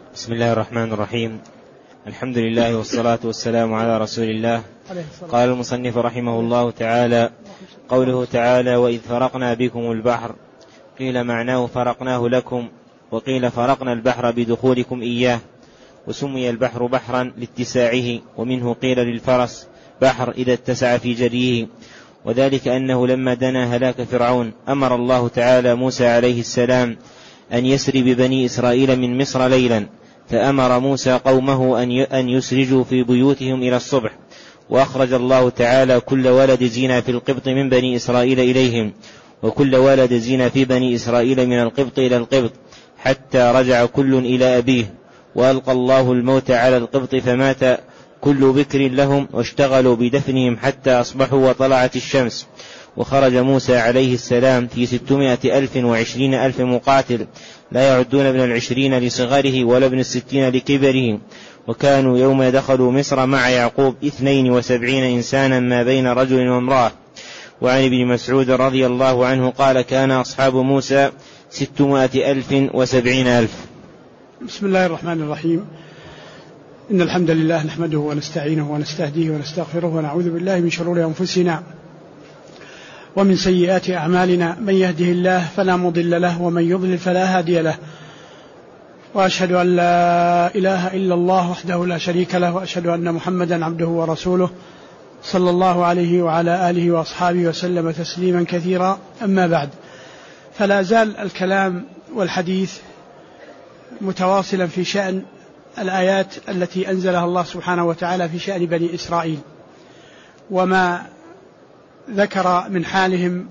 بسم الله الرحمن الرحيم. الحمد لله والصلاة والسلام على رسول الله. قال المصنف رحمه الله تعالى: قوله تعالى: وإذ فرقنا بكم البحر، قيل معناه فرقناه لكم، وقيل فرقنا البحر بدخولكم إياه. وسمي البحر بحرا لاتساعه، ومنه قيل للفرس بحر إذا اتسع في جريه، وذلك أنه لما دنا هلاك فرعون أمر الله تعالى موسى عليه السلام أن يسري ببني إسرائيل من مصر ليلا، فأمر موسى قومه أن يسرجوا في بيوتهم إلى الصبح، وأخرج الله تعالى كل ولد زينة في القبط من بني إسرائيل إليهم، وكل ولد زينة في بني إسرائيل من القبط إلى القبط، حتى رجع كل إلى أبيه. وألقى الله الموت على القبط فمات كل بكر لهم، واشتغلوا بدفنهم حتى أصبحوا وطلعت الشمس. وخرج موسى عليه السلام في 620,000 مقاتل، لا يعدون ابن 20 لصغره ولا ابن 60 لكبره. وكانوا يوم دخلوا مصر مع يعقوب 72 إنسانا ما بين رجل وامرأة. وعن ابن مسعود رضي الله عنه قال: كان أصحاب موسى 670,000. بسم الله الرحمن الرحيم. إن الحمد لله نحمده ونستعينه ونستهديه ونستغفره، ونعوذ بالله من شرور أنفسنا ومن سيئات أعمالنا، من يهده الله فلا مضل له، ومن يضلل فلا هادي له. وأشهد أن لا إله إلا الله وحده لا شريك له، وأشهد أن محمدا عبده ورسوله صلى الله عليه وعلى آله وأصحابه وسلم تسليما كثيرا. أما بعد، فلا زال الكلام والحديث متواصلا في شأن الآيات التي أنزلها الله سبحانه وتعالى في شأن بني إسرائيل، وما ذكر من حالهم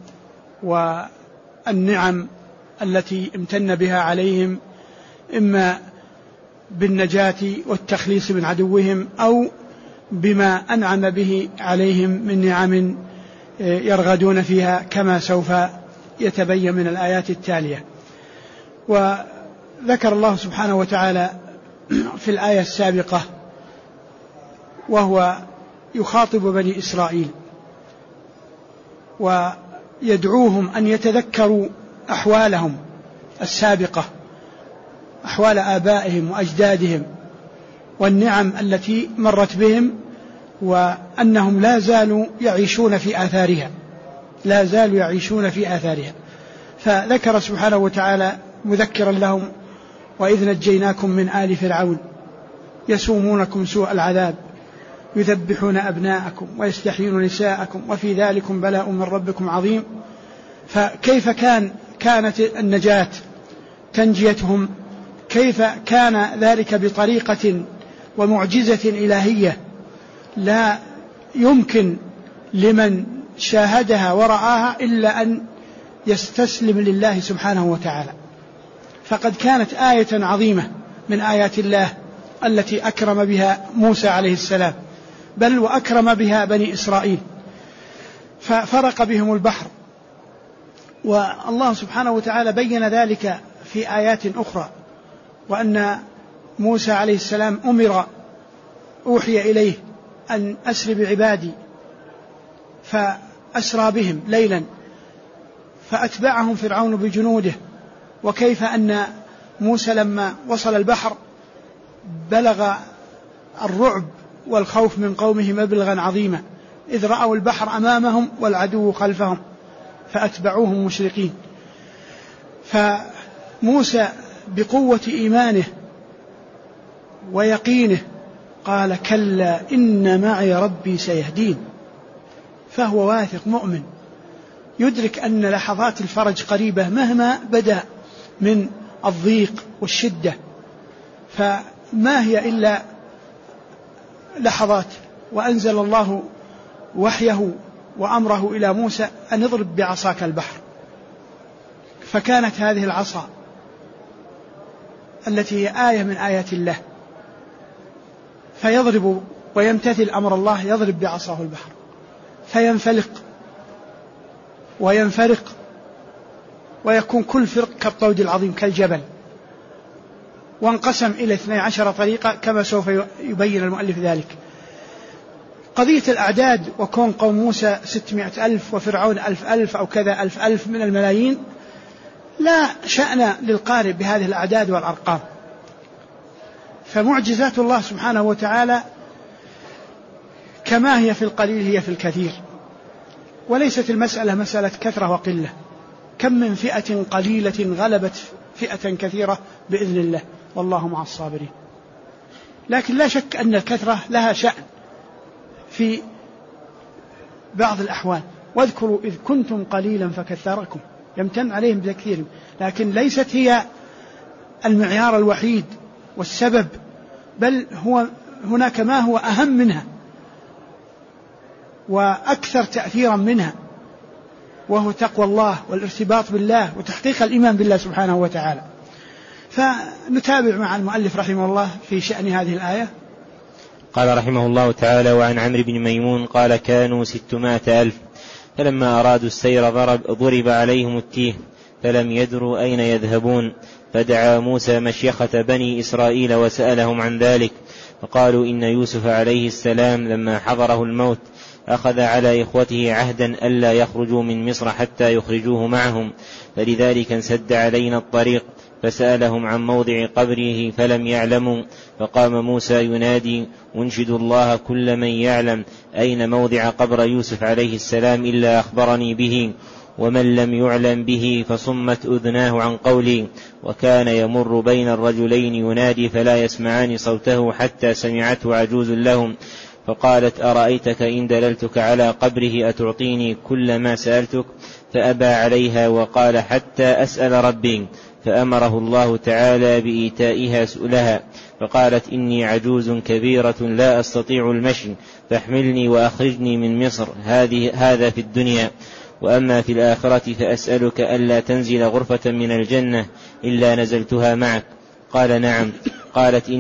والنعم التي امتن بها عليهم، إما بالنجاة والتخليص من عدوهم، أو بما أنعم به عليهم من نعم يرغدون فيها، كما سوف يتبين من الآيات التالية. وذكر الله سبحانه وتعالى في الآية السابقة وهو يخاطب بني إسرائيل ويدعوهم أن يتذكروا أحوالهم السابقة، أحوال آبائهم وأجدادهم والنعم التي مرت بهم، وأنهم لا زالوا يعيشون في آثارها، لا زالوا يعيشون في آثارها. فذكر سبحانه وتعالى مذكرا لهم: وإذ نجيناكم من آل فرعون يسومونكم سوء العذاب يذبحون أبناءكم ويستحيون نساءكم وفي ذلكم بلاء من ربكم عظيم. فكيف كانت النجاة تنجيتهم؟ كيف كان ذلك؟ بطريقة ومعجزة إلهية لا يمكن لمن شاهدها ورآها إلا أن يستسلم لله سبحانه وتعالى. فقد كانت آية عظيمة من آيات الله التي أكرم بها موسى عليه السلام، بل وأكرم بها بني إسرائيل، ففرق بهم البحر. والله سبحانه وتعالى بين ذلك في آيات أخرى، وأن موسى عليه السلام أوحي إليه أن أسر بعبادي، فأسرى بهم ليلا فأتبعهم فرعون بجنوده. وكيف أن موسى لما وصل البحر بلغ الرعب والخوف من قومه مبلغا عظيما، إذ رأوا البحر أمامهم والعدو خلفهم فأتبعوهم مشرقين. فموسى بقوة إيمانه ويقينه قال: كلا إن معي ربي سيهدين. فهو واثق مؤمن يدرك أن لحظات الفرج قريبة مهما بدأ من الضيق والشدة، فما هي إلا لحظات. وأنزل الله وحيه وأمره إلى موسى أن اضرب بعصاك البحر، فكانت هذه العصا التي هي آية من آيات الله، فيضرب ويمتثل أمر الله، يضرب بعصاه البحر فينفلق وينفرق ويكون كل فرق كالطود العظيم كالجبل، وانقسم إلى 12 طريقة كما سوف يبين المؤلف ذلك. قضية الأعداد وكون قوم موسى 600,000 وفرعون 1,000 أو كذا 1,000 من الملايين لا شأن للقارئ بهذه الأعداد والأرقام، فمعجزات الله سبحانه وتعالى كما هي في القليل هي في الكثير، وليست المسألة مسألة كثرة وقلة. كم من فئة قليلة غلبت فئة كثيرة بإذن الله، والله مع الصابرين. لكن لا شك أن الكثرة لها شأن في بعض الأحوال. واذكروا إذ كنتم قليلا فكثركم، يمتن عليهم بكثير، لكن ليست هي المعيار الوحيد والسبب، بل هناك ما هو أهم منها وأكثر تأثيرا منها، وهو تقوى الله والارتباط بالله وتحقيق الإيمان بالله سبحانه وتعالى. فنتابع مع المؤلف رحمه الله في شأن هذه الآية. قال رحمه الله تعالى: وعن عمرو بن ميمون قال: كانوا 600,000 فلما أرادوا السير ضرب عليهم التيه فلم يدروا أين يذهبون، فدعا موسى مشيخة بني إسرائيل وسألهم عن ذلك، فقالوا إن يوسف عليه السلام لما حضره الموت أخذ على إخوته عهدا ألا يخرجوا من مصر حتى يخرجوه معهم، فلذلك انسد علينا الطريق، فسألهم عن موضع قبره فلم يعلموا، فقام موسى ينادي: أنشد الله كل من يعلم أين موضع قبر يوسف عليه السلام إلا أخبرني به، ومن لم يعلم به فصمت أذناه عن قولي. وكان يمر بين الرجلين ينادي فلا يسمعان صوته حتى سمعته عجوز لهم، فقالت: أرأيتك إن دللتك على قبره أتعطيني كل ما سألتك؟ فأبى عليها وقال: حتى أسأل ربي، فأمره الله تعالى بإيتائها سؤلها، فقالت: إني عجوز كبيرة لا أستطيع المشي، فاحملني وأخرجني من مصر، هذا في الدنيا، وأما في الآخرة فأسألك ألا تنزل غرفة من الجنة إلا نزلتها معك. قال: نعم. قالت: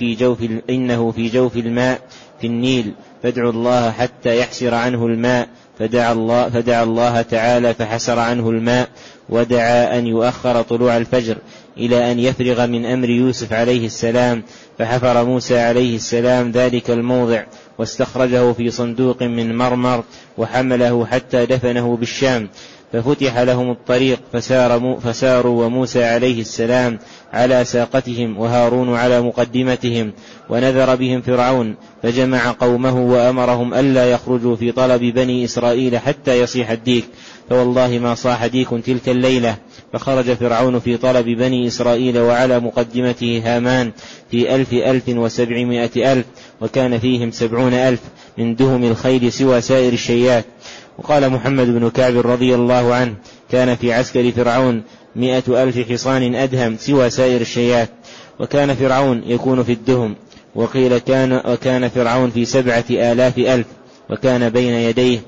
إنه في جوف الماء في النيل، فادعوا الله حتى يحسر عنه الماء، فدعا الله تعالى فحسر عنه الماء، ودعا أن يؤخر طلوع الفجر إلى أن يفرغ من أمر يوسف عليه السلام، فحفر موسى عليه السلام ذلك الموضع واستخرجه في صندوق من مرمر وحمله حتى دفنه بالشام، ففتح لهم الطريق فساروا وموسى عليه السلام على ساقتهم وهارون على مقدمتهم، ونذر بهم فرعون فجمع قومه وأمرهم ألا يخرجوا في طلب بني إسرائيل حتى يصيح الديك، فوالله ما صاح ديك تلك الليلة. فخرج فرعون في طلب بني إسرائيل وعلى مقدمته هامان في 1,700,000، وكان فيهم 70,000 من دهم الخيل سوى سائر الشيات. وقال محمد بن كعب رضي الله عنه: كان في عسكر فرعون 100,000 حصان أدهم سوى سائر الشيات. وكان فرعون يكون في الدهم، وقيل وكان فرعون في 7,000 وكان بين يديه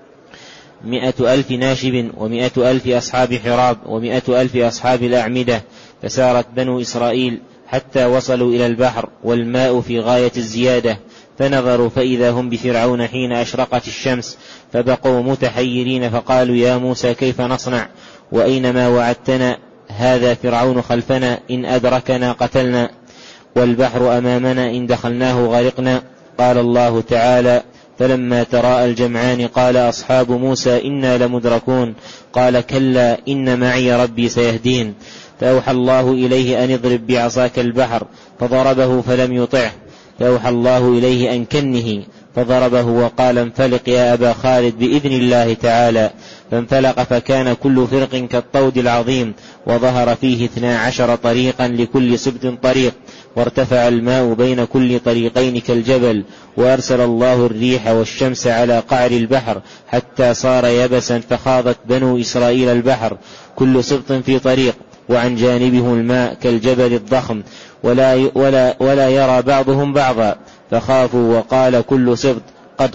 100,000 ناشب 100,000 أصحاب حراب 100,000 أصحاب الأعمدة. فسارت بنو إسرائيل حتى وصلوا إلى البحر والماء في غاية الزيادة، فنظروا فإذا هم بفرعون حين أشرقت الشمس، فبقوا متحيرين، فقالوا: يا موسى كيف نصنع؟ وأينما وعدتنا هذا فرعون خلفنا، إن أدركنا قتلنا، والبحر أمامنا إن دخلناه غرقنا. قال الله تعالى: فلما تراءى الجمعان قال أصحاب موسى إنا لمدركون، قال: كلا إن معي ربي سيهدين. فأوحى الله إليه أن اضرب بعصاك البحر، فضربه فلم يطعه، فأوحى الله إليه أن كنه، فضربه وقال: انفلق يا أبا خالد بإذن الله تعالى، فانفلق فكان كل فرق كالطود العظيم، وظهر فيه 12 طريقا لكل سبت طريق، وارتفع الماء بين كل طريقين كالجبل، وأرسل الله الريح والشمس على قعر البحر حتى صار يبسا، فخاضت بنو إسرائيل البحر كل سبط في طريق، وعن جانبه الماء كالجبل الضخم، ولا يرى بعضهم بعضا، فخافوا وقال كل سبط قد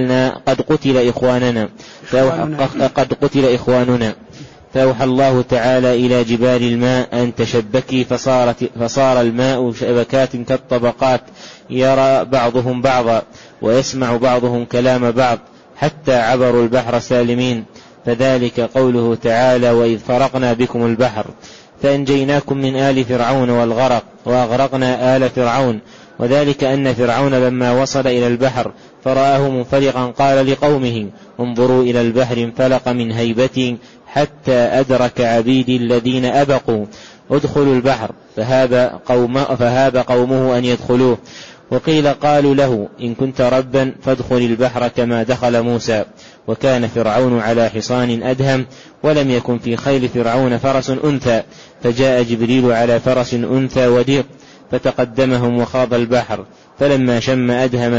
قتل إخواننا. فأوحى الله تعالى إلى جبال الماء أن تشبكي، فصار الماء شبكات كالطبقات، يرى بعضهم بعضا ويسمع بعضهم كلام بعض، حتى عبروا البحر سالمين. فذلك قوله تعالى: وإذ فرقنا بكم البحر فأنجيناكم من آل فرعون والغرق، وأغرقنا آل فرعون. وذلك أن فرعون لما وصل إلى البحر فرآه منفلقا قال لقومه: انظروا إلى البحر انفلق من هيبتي حتى أدرك عبيدي الذين أبقوا، ادخلوا البحر، فهاب قومه أن يدخلوه. وقيل قالوا له إن كنت ربا فادخل البحر كما دخل موسى. وكان فرعون على حصان أدهم، ولم يكن في خيل فرعون فرس أنثى، فجاء جبريل على فرس أنثى وديق فتقدمهم وخاض البحر، فلما شم أدهم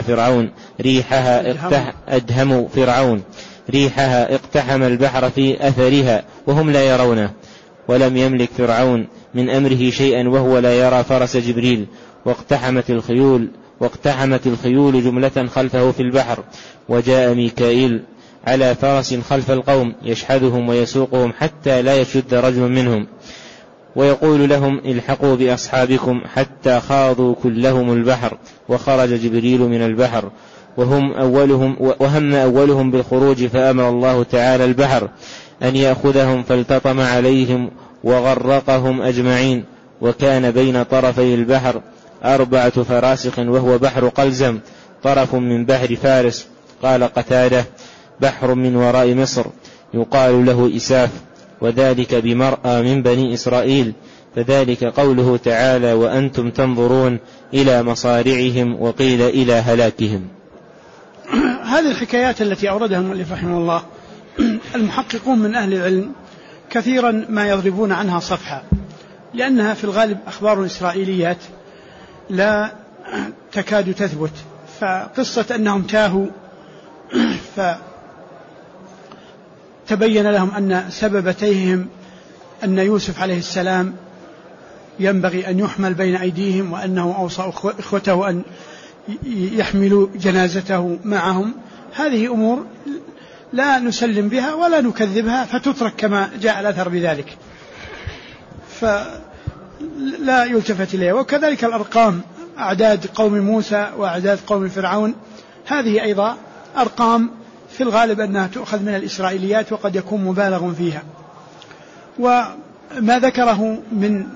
ريحها اقتحم البحر في أثرها وهم لا يرونه. ولم يملك فرعون من أمره شيئا وهو لا يرى فرس جبريل، واقتحمت الخيول جملة خلفه في البحر. وجاء ميكائيل على فرس خلف القوم يشحذهم ويسوقهم حتى لا يشد رجل منهم، ويقول لهم الحقوا بأصحابكم، حتى خاضوا كلهم البحر. وخرج جبريل من البحر وهم أولهم بالخروج، فأمر الله تعالى البحر أن يأخذهم، فالتطم عليهم وغرقهم أجمعين. وكان بين طرفي البحر 4 فراسخ، وهو بحر قلزم، طرف من بحر فارس. قال قتادة بحر من وراء مصر يقال له إساف، وذلك بمرأى من بني إسرائيل، فذلك قوله تعالى وأنتم تنظرون إلى مصارعهم، وقيل إلى هلاكهم. هذه الحكايات التي أوردها المؤلف رحمه الله المحققون من أهل العلم كثيرا ما يضربون عنها صفحة، لأنها في الغالب أخبار إسرائيليات لا تكاد تثبت. فقصة أنهم تاهوا فتبين لهم أن سبب تيههم أن يوسف عليه السلام ينبغي أن يحمل بين أيديهم، وأنه أوصى إخوته أن يحملوا جنازته معهم. هذه أمور لا نسلم بها ولا نكذبها، فتترك كما جاء الأثر بذلك، فلا يلتفت إليها. وكذلك الأرقام، أعداد قوم موسى وأعداد قوم فرعون، هذه أيضا أرقام في الغالب أنها تؤخذ من الإسرائيليات، وقد يكون مبالغ فيها. وما ذكره من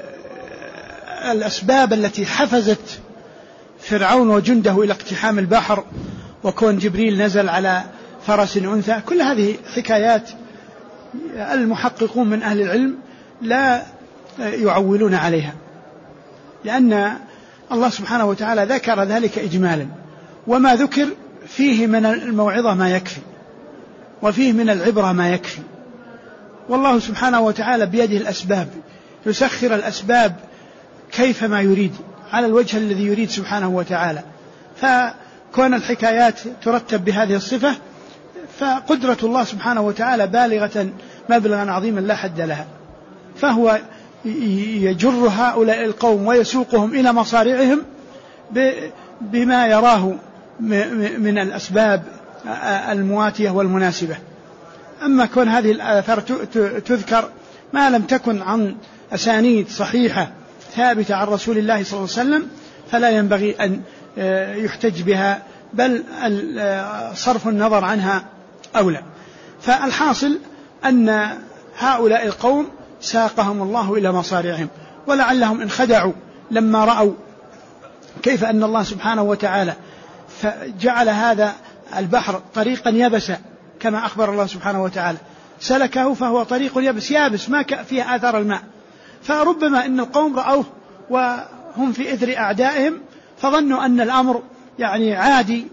الأسباب التي حفزت فرعون وجنده إلى اقتحام البحر، وكون جبريل نزل على فرس أنثى، كل هذه حكايات المحققون من أهل العلم لا يعولون عليها، لأن الله سبحانه وتعالى ذكر ذلك إجمالا، وما ذكر فيه من الموعظة ما يكفي، وفيه من العبرة ما يكفي. والله سبحانه وتعالى بيده الأسباب، يسخر الأسباب كيفما يريد على الوجه الذي يريد سبحانه وتعالى. فكون الحكايات ترتب بهذه الصفة، فقدرة الله سبحانه وتعالى بالغة مبلغا عظيما لا حد لها، فهو يجر هؤلاء القوم ويسوقهم إلى مصارعهم بما يراه من الأسباب المواتية والمناسبة. أما كون هذه الآثار تذكر ما لم تكن عن أسانيد صحيحة ثابتة عن رسول الله صلى الله عليه وسلم، فلا ينبغي أن يحتج بها، بل صرف النظر عنها أولى. فالحاصل أن هؤلاء القوم ساقهم الله إلى مصارعهم، ولعلهم إن خدعوا لما رأوا كيف أن الله سبحانه وتعالى جعل هذا البحر طريقا يبسا كما أخبر الله سبحانه وتعالى، سلكه فهو طريق يابس ما فيه آثار الماء، فربما إن القوم رأوه وهم في إثر أعدائهم، فظنوا أن الأمر يعني عادي،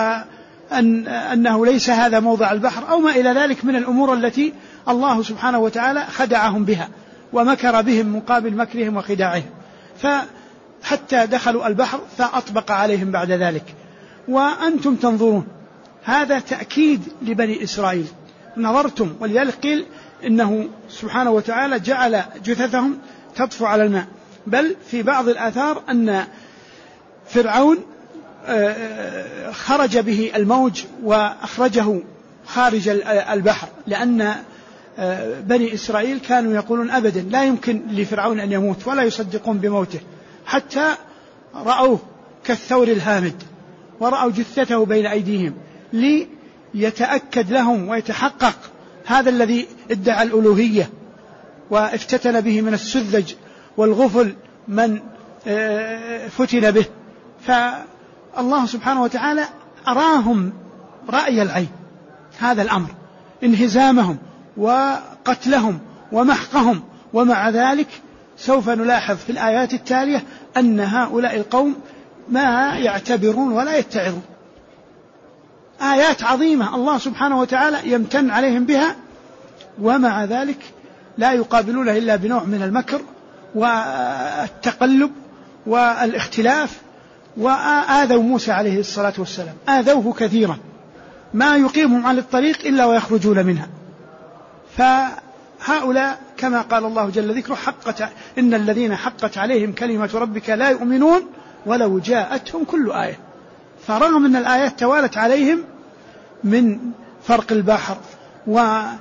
وأنه ليس هذا موضع البحر أو ما إلى ذلك من الأمور التي الله سبحانه وتعالى خدعهم بها ومكر بهم مقابل مكرهم وخداعهم، فحتى دخلوا البحر فأطبق عليهم بعد ذلك. وأنتم تنظرون، هذا تأكيد لبني إسرائيل، نظرتم، ولذلك قيل إنه سبحانه وتعالى جعل جثثهم تطفو على الماء. بل في بعض الآثار أن فرعون خرج به الموج وأخرجه خارج البحر، لأن بني إسرائيل كانوا يقولون أبدا لا يمكن لفرعون أن يموت، ولا يصدقون بموته، حتى رأوه كالثور الهامد ورأوا جثته بين أيديهم، ليتأكد لهم ويتحقق هذا الذي ادعى الألوهية وافتتن به من السذج والغفل من فتن به. فالله سبحانه وتعالى أراهم رأي العين هذا الأمر، انهزامهم وقتلهم ومحقهم، ومع ذلك سوف نلاحظ في الآيات التالية أن هؤلاء القوم ما يعتبرون ولا يتعظون. آيات عظيمة الله سبحانه وتعالى يمتن عليهم بها، ومع ذلك لا يقابلونه إلا بنوع من المكر والتقلب والاختلاف. وآذوا موسى عليه الصلاة والسلام، آذوه كثيرا، ما يقيمهم على الطريق إلا ويخرجون منها. فهؤلاء كما قال الله جل ذكره إن الذين حقت عليهم كلمة ربك لا يؤمنون ولو جاءتهم كل آية. فرغم أن الآيات توالت عليهم من فرق البحر ومن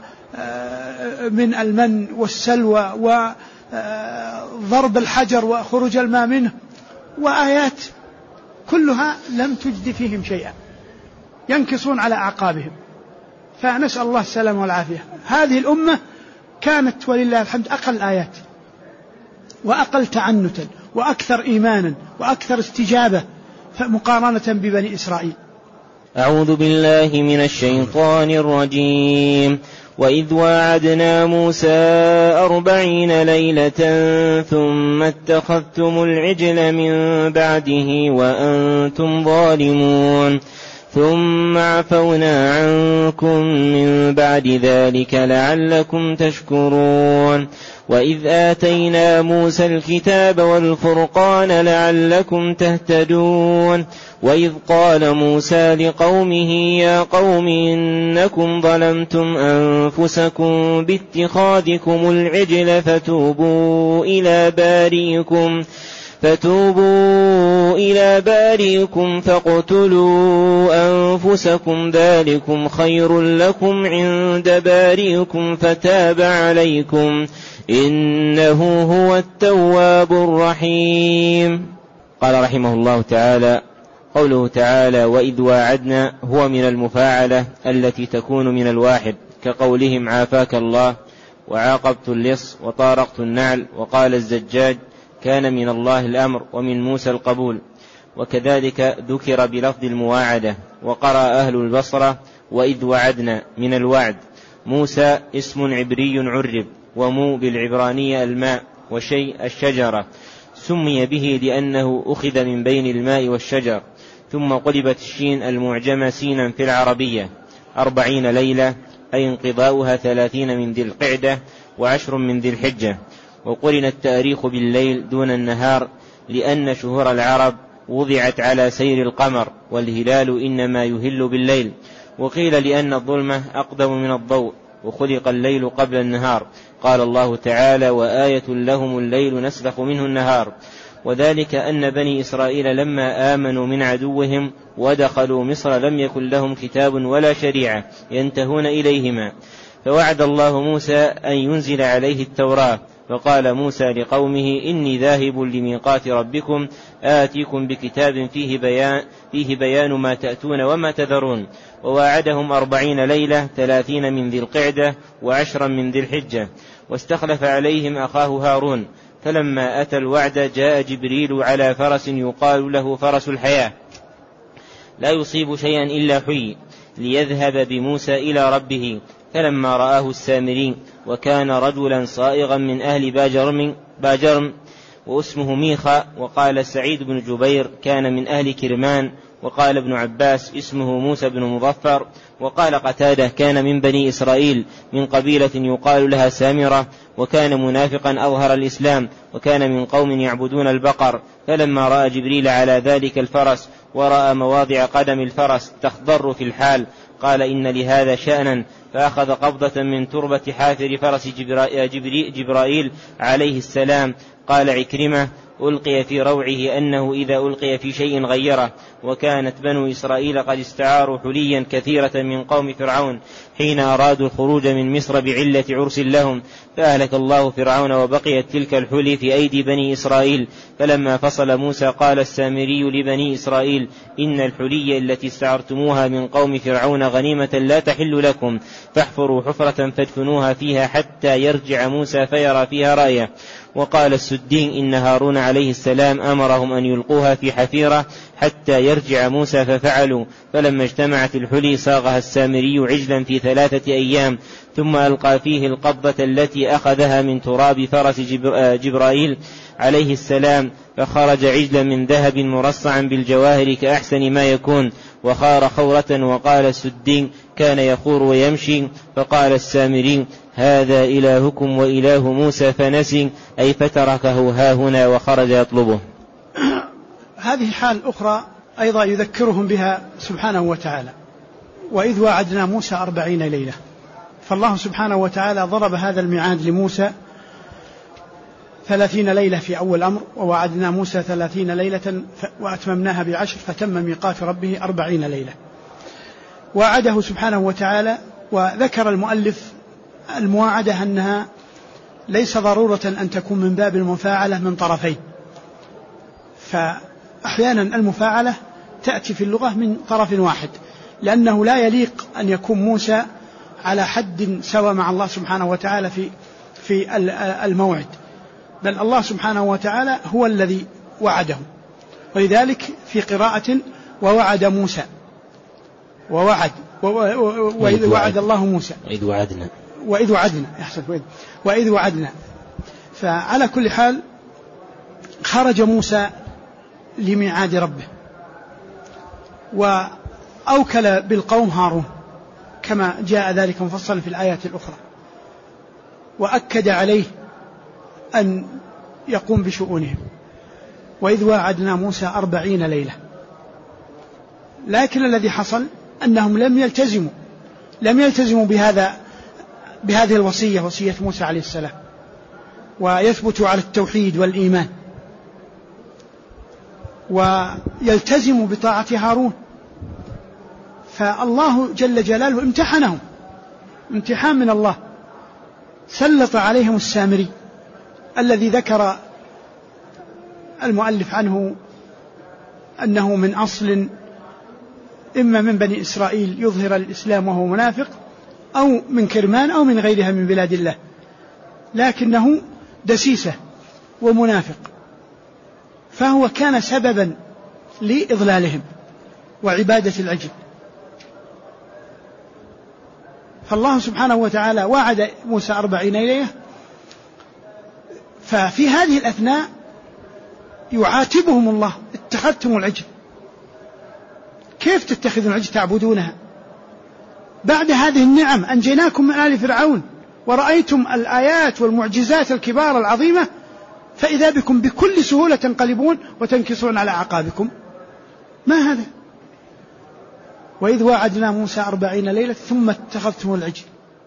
المن والسلوى وضرب الحجر وخروج الماء منه وآيات كلها لم تجد فيهم شيئا، ينكصون على أعقابهم. فنسأل الله السلامة والعافية. هذه الأمة كانت ولله الحمد أقل آيات وأقل تعنتا وأكثر إيمانا وأكثر استجابة مقارنة ببني إسرائيل. أعوذ بالله من الشيطان الرجيم. وإذ واعدنا موسى 40 ليلة ثم اتخذتم العجل من بعده وأنتم ظالمون ثم عفونا عنكم من بعد ذلك لعلكم تشكرون. وإذ آتينا موسى الكتاب والفرقان لعلكم تهتدون. وإذ قال موسى لقومه يا قوم إنكم ظلمتم أنفسكم باتخاذكم العجل فتوبوا إلى بارئكم فاقتلوا أنفسكم ذلكم خير لكم عند بارئكم فتاب عليكم إنه هو التواب الرحيم. قال رحمه الله تعالى: قوله تعالى وإذ واعدنا هو من المفاعلة التي تكون من الواحد، كقولهم عافاك الله وعاقبت اللص وطارقت النعل. وقال الزجاج كان من الله الأمر ومن موسى القبول. وكذلك ذكر بلفظ المواعدة. وقرأ أهل البصرة وإذ وعدنا من الوعد. موسى اسم عبري عرب، ومو بالعبرانية الماء، وشيء الشجرة، سمي به لأنه أخذ من بين الماء والشجر. ثم قلبت الشين المعجمة سينا في العربية. 40 ليلة أي انقضاؤها 30 من ذي القعدة و10 من ذي الحجة. وقرن التاريخ بالليل دون النهار لأن شهور العرب وضعت على سير القمر، والهلال إنما يهل بالليل. وقيل لأن الظلمة أقدم من الضوء، وخلق الليل قبل النهار. قال الله تعالى وآية لهم الليل نسلخ منه النهار. وذلك أن بني إسرائيل لما آمنوا من عدوهم ودخلوا مصر لم يكن لهم كتاب ولا شريعة ينتهون إليهما، فوعد الله موسى أن ينزل عليه التوراة. فقال موسى لقومه إني ذاهب لميقات ربكم آتيكم بكتاب فيه بيان ما تأتون وما تذرون. وواعدهم 40 ليلة 30 من ذي القعدة و10 من ذي الحجة. واستخلف عليهم أخاه هارون. فلما أتى الوعد جاء جبريل على فرس يقال له فرس الحياة لا يصيب شيئا إلا حي، ليذهب بموسى إلى ربه. فلما رآه السامري وكان رجلا صائغا من أهل باجرم واسمه ميخا. وقال سعيد بن جبير كان من أهل كرمان. وقال ابن عباس اسمه موسى بن مظفر. وقال قتادة كان من بني إسرائيل من قبيلة يقال لها سامرة، وكان منافقا أظهر الإسلام، وكان من قوم يعبدون البقر. فلما رأى جبريل على ذلك الفرس ورأى مواضع قدم الفرس تخضر في الحال قال إن لهذا شأنا، فأخذ قبضة من تربة حافر فرس جبرائيل عليه السلام. قال عكرمة ألقي في روعه أنه إذا ألقي في شيء غيره. وكانت بنو إسرائيل قد استعاروا حليا كثيرة من قوم فرعون حين أرادوا الخروج من مصر بعلة عرس لهم، فأهلك الله فرعون وبقيت تلك الحلي في أيدي بني إسرائيل. فلما فصل موسى قال السامري لبني إسرائيل إن الحلي التي استعرتموها من قوم فرعون غنيمة لا تحل لكم، فاحفروا حفرة فادفنوها فيها حتى يرجع موسى فيرى فيها رأيه. وقال السدين إن هارون عليه السلام أمرهم أن يلقوها في حفيرة حتى يرجع موسى ففعلوا. فلما اجتمعت الحلي صاغها السامري عجلا في 3 أيام، ثم ألقى فيه القبضة التي أخذها من تراب فرس جبرائيل عليه السلام، فخرج عجلا من ذهب مرصعا بالجواهر كأحسن ما يكون، وخار خورة وقال سدين كان يخور ويمشي. فقال السامري هذا إلهكم وإله موسى فنسي، أي فتركه هاهنا وخرج يطلبه. هذه حال أخرى أيضا يذكرهم بها سبحانه وتعالى، وإذ وعدنا موسى 40 ليلة. فالله سبحانه وتعالى ضرب هذا الميعاد لموسى 30 ليلة في أول أمر، ووعدنا موسى 30 ليلة وأتممناها ب10 فتم ميقات ربه 40 ليلة. وعده سبحانه وتعالى، وذكر المؤلف المواعدة أنها ليس ضرورة أن تكون من باب المفاعلة من طرفين، فأحيانا المفاعلة تأتي في اللغة من طرف واحد، لأنه لا يليق أن يكون موسى على حد سوى مع الله سبحانه وتعالى في الموعد، بل الله سبحانه وتعالى هو الذي وعده. ولذلك في قراءة ووعد موسى، ووعد وإذ وعد الله موسى وإذ وعدنا. فعلى كل حال خرج موسى لميعاد ربه، وأوكل بالقوم هارون كما جاء ذلك مفصلا في الآيات الأخرى، وأكد عليه أن يقوم بشؤونهم. وإذ وعدنا موسى 40 ليلة. لكن الذي حصل أنهم لم يلتزموا بهذه الوصية، وصية موسى عليه السلام، ويثبتوا على التوحيد والإيمان، ويلتزموا بطاعة هارون. فالله جل جلاله امتحنهم امتحان من الله، سلط عليهم السامري الذي ذكر المؤلف عنه أنه من أصل إما من بني إسرائيل يظهر الإسلام وهو منافق، أو من كرمان أو من غيرها من بلاد الله، لكنه دسيسة ومنافق، فهو كان سببا لإضلالهم وعبادة العجل. فالله سبحانه وتعالى وعد موسى 40 ليلة، ففي هذه الأثناء يعاتبهم الله: اتخذتم العجل، كيف تتخذون العجل تعبدونها بعد هذه النعم؟ أنجيناكم من آل فرعون ورأيتم الآيات والمعجزات الكبار العظيمة، فإذا بكم بكل سهولة تنقلبون وتنكصون على أعقابكم. ما هذا؟ وإذ وعدنا موسى 40 ليلة ثم اتخذتم العجل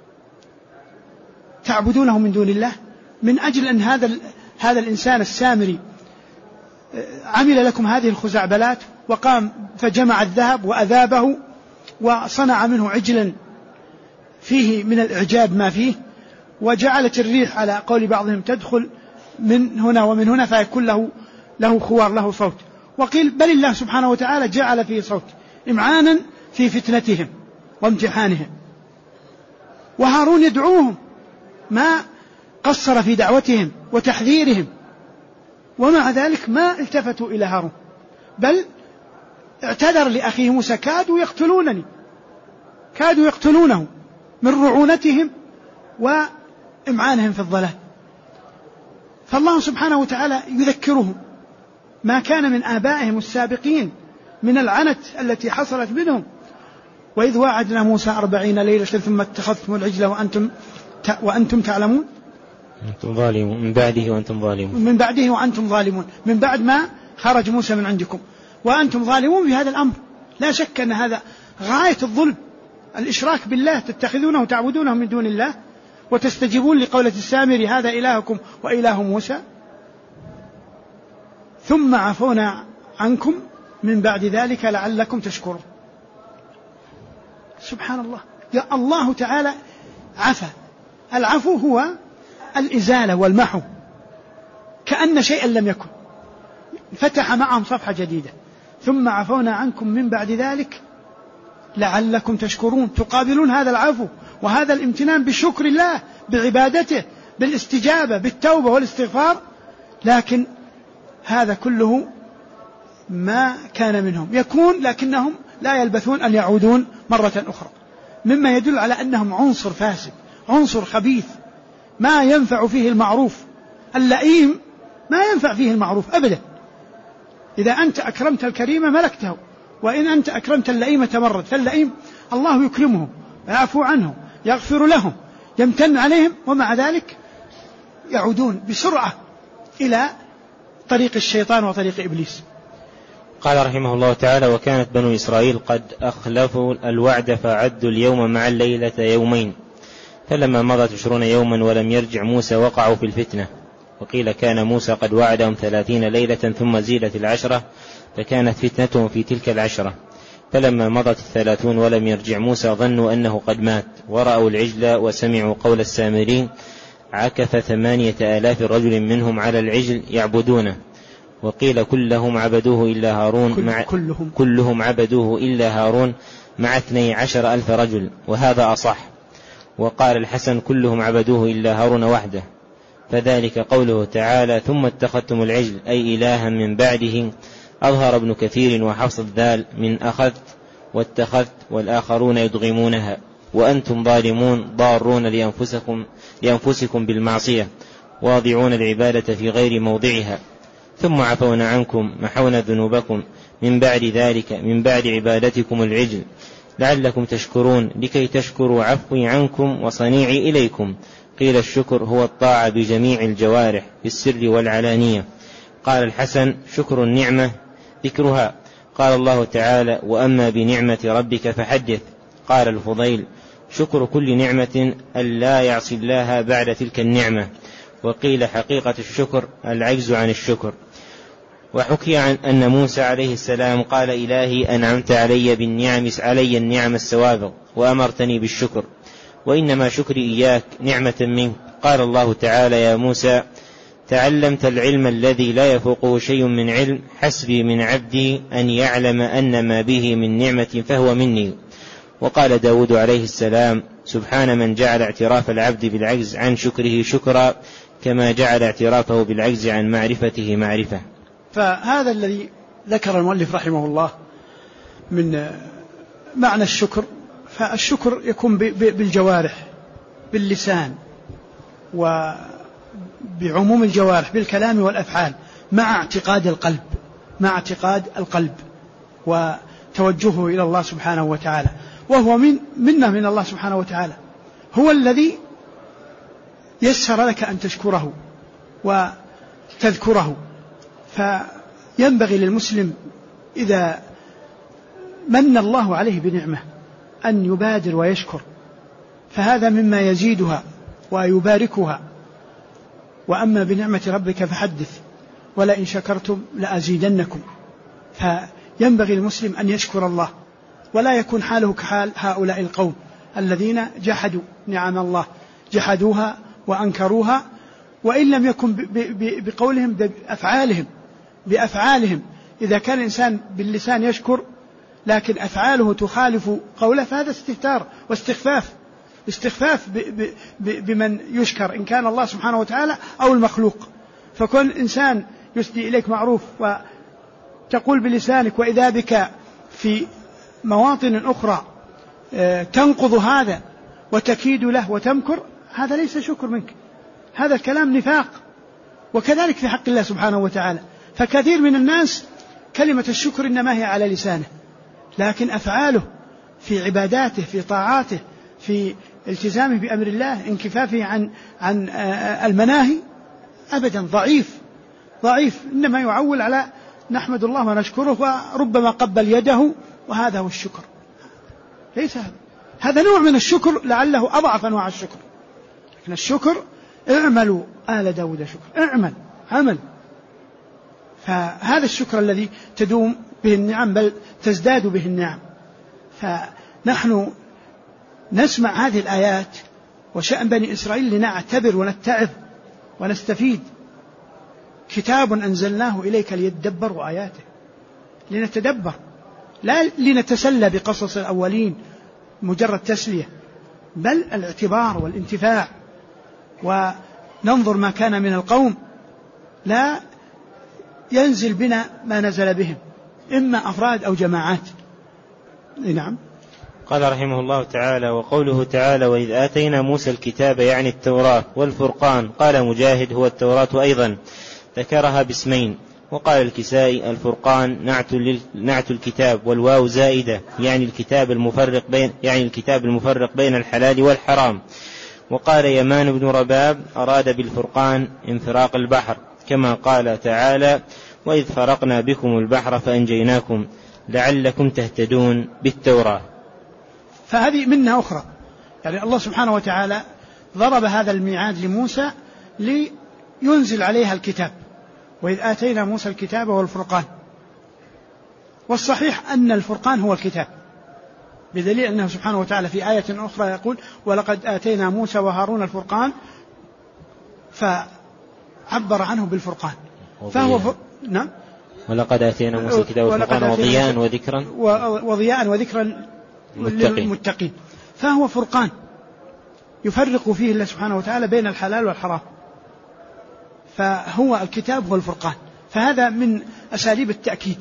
تعبدونه من دون الله، من أجل أن هذا الإنسان السامري عمل لكم هذه الخزعبلات، وقام فجمع الذهب وأذابه وصنع منه عجلا فيه من الإعجاب ما فيه، وجعلت الريح على قول بعضهم تدخل من هنا ومن هنا فيكون له خوار، له صوت. وقيل بل الله سبحانه وتعالى جعل فيه صوت إمعانا في فتنتهم وامتحانهم. وهارون يدعوهم، ما قصر في دعوتهم وتحذيرهم، ومع ذلك ما التفتوا إلى هارون، بل اعتذر لأخيه موسى: كادوا يقتلونه من رعونتهم وإمعانهم في الضلال. فالله سبحانه وتعالى يذكرهم ما كان من آبائهم السابقين من العنت التي حصلت منهم. وإذ وعدنا موسى 40 ليلة ثم اتخذتم العجل وأنتم تعلمون، أنتم ظالمون، من بعده وأنتم ظالمون، من بعد ما خرج موسى من عندكم وأنتم ظالمون بهذا الأمر. لا شك أن هذا غاية الظلم، الإشراك بالله، تتخذونه وتعبدونه من دون الله، وتستجيبون لقولة السامري: هذا إلهكم وإله موسى. ثم عفونا عنكم من بعد ذلك لعلكم تشكرون. سبحان الله، يا الله تعالى عفا. العفو هو الإزالة والمحو، كأن شيئا لم يكن، فتح معهم صفحة جديدة. ثم عفونا عنكم من بعد ذلك لعلكم تشكرون، تقابلون هذا العفو وهذا الامتنان بشكر الله، بعبادته، بالاستجابة، بالتوبة والاستغفار. لكن هذا كله ما كان منهم يكون، لكنهم لا يلبثون أن يعودون مرة أخرى، مما يدل على أنهم عنصر فاسد، عنصر خبيث ما ينفع فيه المعروف. اللئيم ما ينفع فيه المعروف أبدا. إذا أنت أكرمت الكريم ملكته، وإن أنت أكرمت اللئيم تمرد. فاللئيم الله يكرمه ويعفو عنه، يغفر لهم، يمتن عليهم، ومع ذلك يعودون بسرعة إلى طريق الشيطان وطريق إبليس. قال رحمه الله تعالى: وكانت بنو إسرائيل قد أخلفوا الوعد فعدوا اليوم مع الليلة يومين، فلما مضت 20 يوما ولم يرجع موسى وقعوا في الفتنة. وقيل كان موسى قد وعدهم 30 ليلة ثم زيدت 10 فكانت فتنتهم في تلك 10. فلما مضت 30 ولم يرجع موسى ظنوا أنه قد مات، ورأوا العجل وسمعوا قول السامرين، عكف 8,000 رجل منهم على العجل يعبدونه. وقيل كلهم عبدوه إلا هارون كلهم عبدوه إلا هارون مع 12,000 رجل، وهذا أصح. وقال الحسن كلهم عبدوه إلا هارون وحده. فذلك قوله تعالى: ثم اتخذتم العجل أي إلها من بعده. أظهر ابن كثير وحفص الذال من أخذت واتخذت، والآخرون يدغمونها، وأنتم ظالمون ضارون لأنفسكم بالمعصية، واضعون العبادة في غير موضعها، ثم عفونا عنكم محونا ذنوبكم من بعد ذلك، من بعد عبادتكم العجل، لعلكم تشكرون، لكي تشكروا عفوي عنكم وصنيعي إليكم. قيل الشكر هو الطاعة بجميع الجوارح في السر والعلانية. قال الحسن: شكر النعمة ذكرها. قال الله تعالى: وأما بنعمة ربك فحدث. قال الفضيل: شكر كل نعمة ألا يعصي الله بعد تلك النعمة. وقيل حقيقة الشكر العجز عن الشكر. وحكي عن أن موسى عليه السلام قال: إلهي أنعمت علي النعم السوابغ وأمرتني بالشكر، وإنما شكري إياك نعمة منك. قال الله تعالى: يا موسى تعلمت العلم الذي لا يفوقه شيء من علم، حسبي من عبدي أن يعلم أن ما به من نعمة فهو مني. وقال داود عليه السلام: سبحان من جعل اعتراف العبد بالعجز عن شكره شكرا، كما جعل اعترافه بالعجز عن معرفته معرفة. فهذا الذي ذكر المؤلف رحمه الله من معنى الشكر. فالشكر يكون بالجوارح، باللسان، وبعموم الجوارح، بالكلام والأفعال، مع اعتقاد القلب وتوجهه إلى الله سبحانه وتعالى. وهو منه من الله سبحانه وتعالى، هو الذي يسر لك أن تشكره وتذكره. فينبغي للمسلم إذا من الله عليه بنعمة أن يبادر ويشكر، فهذا مما يزيدها ويباركها. وأما بنعمة ربك فحدث ولئن شكرتم لأزيدنكم. فينبغي المسلم أن يشكر الله، ولا يكون حاله كحال هؤلاء القوم الذين جحدوا نعم الله، جحدوها وأنكروها، وإن لم يكن بقولهم بأفعالهم. إذا كان الإنسان باللسان يشكر لكن أفعاله تخالف قوله، فهذا استهتار واستخفاف بمن يشكر، إن كان الله سبحانه وتعالى أو المخلوق. فكون إنسان يسدي إليك معروف وتقول بلسانك، وإذا بك في مواطن أخرى تنقض هذا وتكيد له وتمكر، هذا ليس شكر منك، هذا الكلام نفاق. وكذلك في حق الله سبحانه وتعالى. فكثير من الناس كلمة الشكر إنما هي على لسانه، لكن أفعاله في عباداته، في طاعاته، في التزامه بأمر الله، انكفافه عن المناهي، أبدا ضعيف. إنما يعول على نحمد الله ونشكره، وربما قبل يده، وهذا هو الشكر. ليس هذا نوع من الشكر، لعله أضعف أنواع الشكر. لكن الشكر اعملوا آل داود شكر، عمل. فهذا الشكر الذي تدوم به النعم، بل تزداد به النعم. فنحن نسمع هذه الآيات وشأن بني إسرائيل لنعتبر ونتعظ ونستفيد. كتاب أنزلناه إليك ليتدبروا آياته، لنتدبر، لا لنتسلى بقصص الأولين مجرد تسلية، بل الاعتبار والانتفاع، وننظر ما كان من القوم لا ينزل بنا ما نزل بهم، إما أفراد أو جماعات. نعم. قال رحمه الله تعالى: وقوله تعالى: وإذ آتينا موسى الكتاب يعني التوراة والفرقان. قال مجاهد: هو التوراة أيضا، ذكرها باسمين. وقال الكسائي: الفرقان نعت الكتاب، والواو زائدة يعني الكتاب المفرق بين الحلال والحرام. وقال يمان بن رباب: أراد بالفرقان انفراق البحر، كما قال تعالى: وإذ فرقنا بكم البحر فأنجيناكم لعلكم تهتدون بالتوراة. فهذه منها أخرى، يعني الله سبحانه وتعالى ضرب هذا الميعاد لموسى لينزل عليها الكتاب، وإذ آتينا موسى الكتاب والفرقان. والصحيح أن الفرقان هو الكتاب، بدليل أنه سبحانه وتعالى في آية أخرى يقول: ولقد آتينا موسى وهارون الفرقان، فعبر عنه بالفرقان. فهو نعم. ولقد آتينا موسى الكتاب والفرقان وضياء وذكرا للمتقين. فهو فرقان يفرق فيه الله سبحانه وتعالى بين الحلال والحرام، فهو الكتاب هو الفرقان. فهذا من أساليب التأكيد.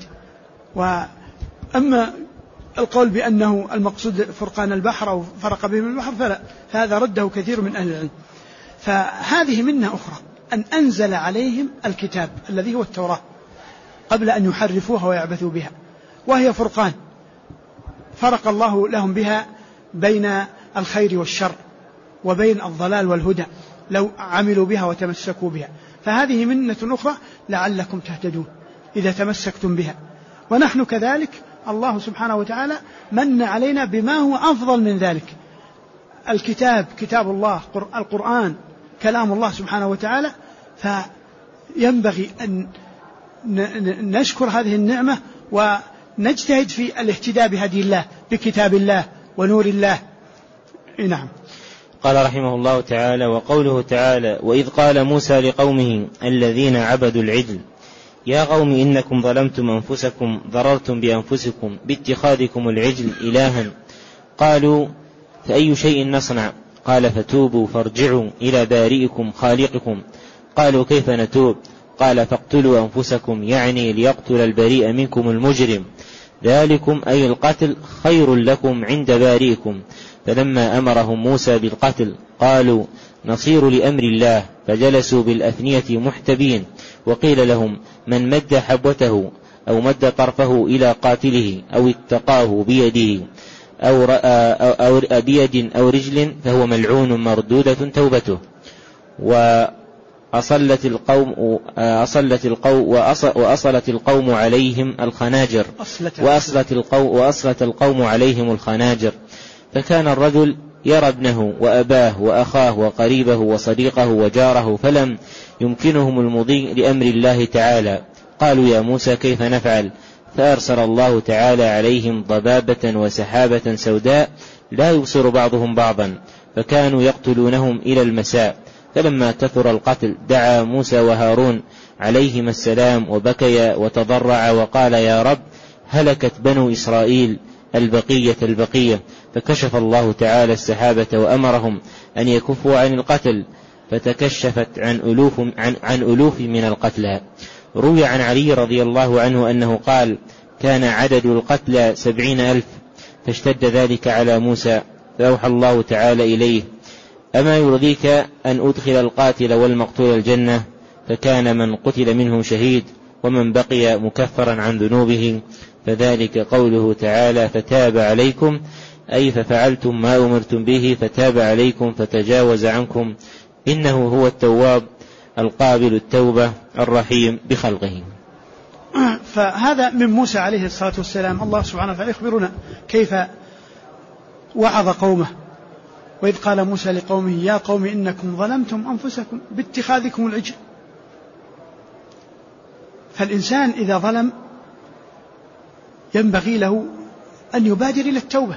وأما القول بأنه المقصود فرقان البحر أو فرق بهم البحر فلا، فهذا رده كثير من أهل العلم. فهذه منها أخرى، أن أنزل عليهم الكتاب الذي هو التوراة قبل أن يحرفوها ويعبثوا بها، وهي فرقان فرق الله لهم بها بين الخير والشر وبين الضلال والهدى لو عملوا بها وتمسكوا بها. فهذه منة أخرى لعلكم تهتدون إذا تمسكتم بها. ونحن كذلك الله سبحانه وتعالى من علينا بما هو أفضل من ذلك. الكتاب كتاب الله، القرآن كلام الله سبحانه وتعالى. فينبغي أن نشكر هذه النعمة ونجتهد في الاهتداء بهدي الله بكتاب الله ونور الله. نعم. قال رحمه الله تعالى: وقوله تعالى: وإذ قال موسى لقومه الذين عبدوا العجل يا قوم إنكم ظلمتم أنفسكم ضررتم بأنفسكم باتخاذكم العجل إلها، قالوا فأي شيء نصنع؟ قال فتوبوا فارجعوا إلى بارئكم خالقكم. قالوا كيف نتوب؟ قال فاقتلوا أنفسكم، يعني ليقتل البريء منكم المجرم، ذلكم أي القتل خير لكم عند بارئكم. فلما أمرهم موسى بالقتل قالوا نصير لأمر الله، فجلسوا بالأثنية محتبين. وقيل لهم من مد حبوته أو مد طرفه إلى قاتله أو اتقاه بيده أو بيد أو رجل فهو ملعون مردودة توبته. وأصلت القوم عليهم الخناجر وأصلت القوم عليهم الخناجر. فكان الرجل يرى ابنه وأباه وأخاه وقريبه وصديقه وجاره، فلم يمكنهم المضي لأمر الله تعالى. قالوا يا موسى كيف نفعل؟ فأرسل الله تعالى عليهم ضبابة وسحابة سوداء لا يبصر بعضهم بعضا، فكانوا يقتلونهم إلى المساء. فلما كثر القتل دعا موسى وهارون عليهما السلام وبكيا وتضرعا وقال يا رب هلكت بنو إسرائيل البقية. فكشف الله تعالى السحابة وأمرهم أن يكفوا عن القتل، فتكشفت عن ألوف من القتلى. روي عن علي رضي الله عنه أنه قال كان عدد القتلى 70,000، فاشتد ذلك على موسى، فأوحى الله تعالى إليه أما يرضيك أن أدخل القاتل والمقتول الجنة؟ فكان من قتل منهم شهيد، ومن بقي مكفرا عن ذنوبه. فذلك قوله تعالى فتاب عليكم، أي ففعلتم ما أمرتم به فتاب عليكم فتجاوز عنكم، إنه هو التواب القابل التوبة الرحيم بخلقه. فهذا من موسى عليه الصلاة والسلام. الله سبحانه وتعالى يخبرنا كيف وعظ قومه. وإذ قال موسى لقومه يا قوم إنكم ظلمتم أنفسكم باتخاذكم العجل. فالإنسان إذا ظلم ينبغي له أن يبادر إلى التوبة،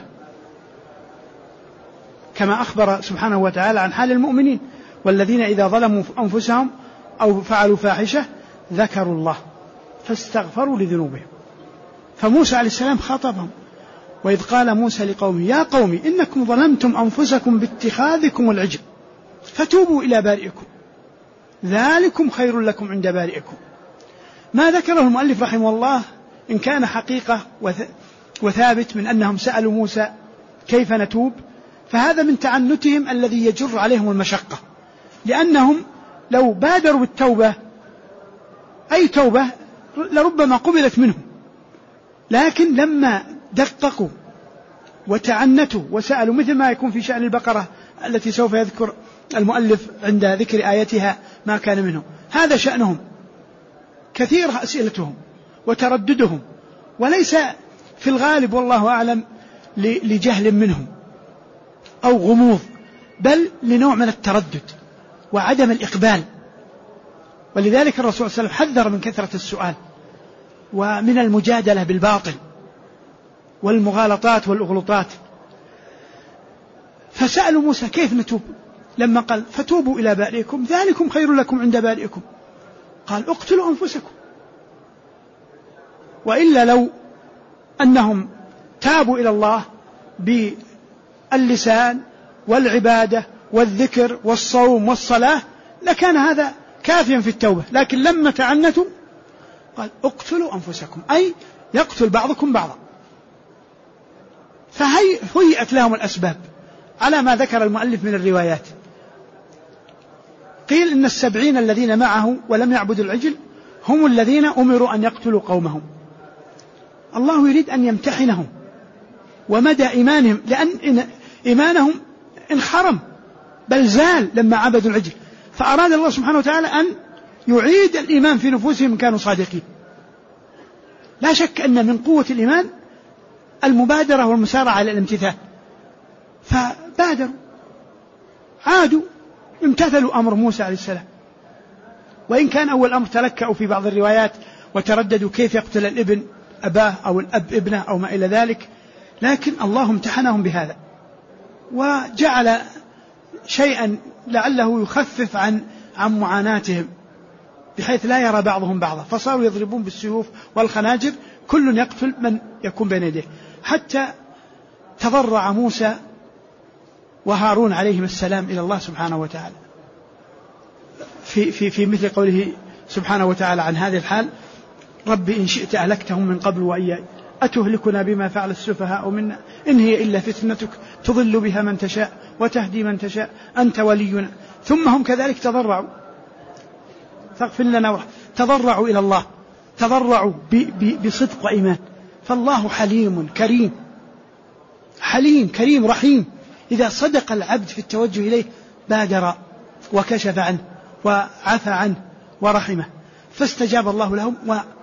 كما أخبر سبحانه وتعالى عن حال المؤمنين والذين إذا ظلموا أنفسهم أو فعلوا فاحشة ذكروا الله فاستغفروا لذنوبهم. فموسى عليه السلام خاطبهم وإذ قال موسى لقومه يا قوم إنكم ظلمتم أنفسكم باتخاذكم العجل فتوبوا إلى بارئكم ذلكم خير لكم عند بارئكم. ما ذكره المؤلف رحمه الله إن كان حقيقة وثابت من أنهم سألوا موسى كيف نتوب، فهذا من تعنتهم الذي يجر عليهم المشقة، لأنهم لو بادروا بالتوبة أي توبة لربما قبلت منهم، لكن لما دققوا وتعنتوا وسألوا مثل ما يكون في شأن البقرة التي سوف يذكر المؤلف عند ذكر آيتها ما كان منهم، هذا شأنهم، كثير أسئلتهم وترددهم، وليس في الغالب والله أعلم لجهل منهم أو غموض، بل لنوع من التردد وعدم الإقبال. ولذلك الرسول صلى الله عليه وسلم حذر من كثرة السؤال ومن المجادلة بالباطل والمغالطات والأغلطات. فسألوا موسى كيف نتوب، لما قال فتوبوا إلى بارئكم ذلكم خير لكم عند بارئكم، قال اقتلوا أنفسكم. وإلا لو أنهم تابوا إلى الله باللسان والعبادة والذكر والصوم والصلاة لكان هذا كافيا في التوبة، لكن لما تعنتوا قال اقتلوا أنفسكم، أي يقتل بعضكم بعضا. فهيئت لهم الأسباب على ما ذكر المؤلف من الروايات. قيل إن 70 الذين معه ولم يعبدوا العجل هم الذين أمروا أن يقتلوا قومهم. الله يريد أن يمتحنهم ومدى إيمانهم، لأن إيمانهم انخرم بل زال لما عبدوا العجل، فأراد الله سبحانه وتعالى أن يعيد الإيمان في نفوسهم إن كانوا صادقين. لا شك أن من قوة الإيمان المبادرة والمسارعة على الامتثال، فبادروا عادوا امتثلوا أمر موسى عليه السلام، وإن كان أول أمر تلكأوا في بعض الروايات وترددوا كيف يقتل الابن أباه أو الأب ابنه أو ما إلى ذلك، لكن الله امتحنهم بهذا وجعل شيئا لعله يخفف عن معاناتهم، بحيث لا يرى بعضهم بعضا، فصاروا يضربون بالسيوف والخناجر كل يقتل من يكون بين يديه، حتى تضرع موسى وهارون عليهم السلام إلى الله سبحانه وتعالى في مثل قوله سبحانه وتعالى عن هذه الحال: ربي إن شئت أهلكتهم من قبل وإياي أتهلكنا بما فعل السفهاء منا إن هي إلا فتنتك تضل بها من تشاء وتهدي من تشاء أنت ولينا. ثم هم كذلك تضرعوا فاغفر لنا، تضرعوا إلى الله، تضرعوا بصدق وإيمان. فالله حليم كريم، حليم كريم رحيم، إذا صدق العبد في التوجه إليه بادر وكشف عنه وعفى عنه ورحمه، فاستجاب الله لهم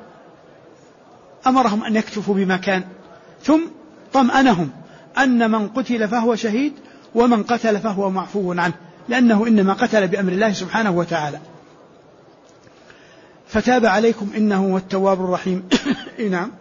وأمرهم أن يكتفوا بما كان، ثم طمأنهم أن من قتل فهو شهيد ومن قتل فهو معفو عنه، لأنه إنما قتل بأمر الله سبحانه وتعالى. فتاب عليكم إنه هو التواب الرحيم. نعم.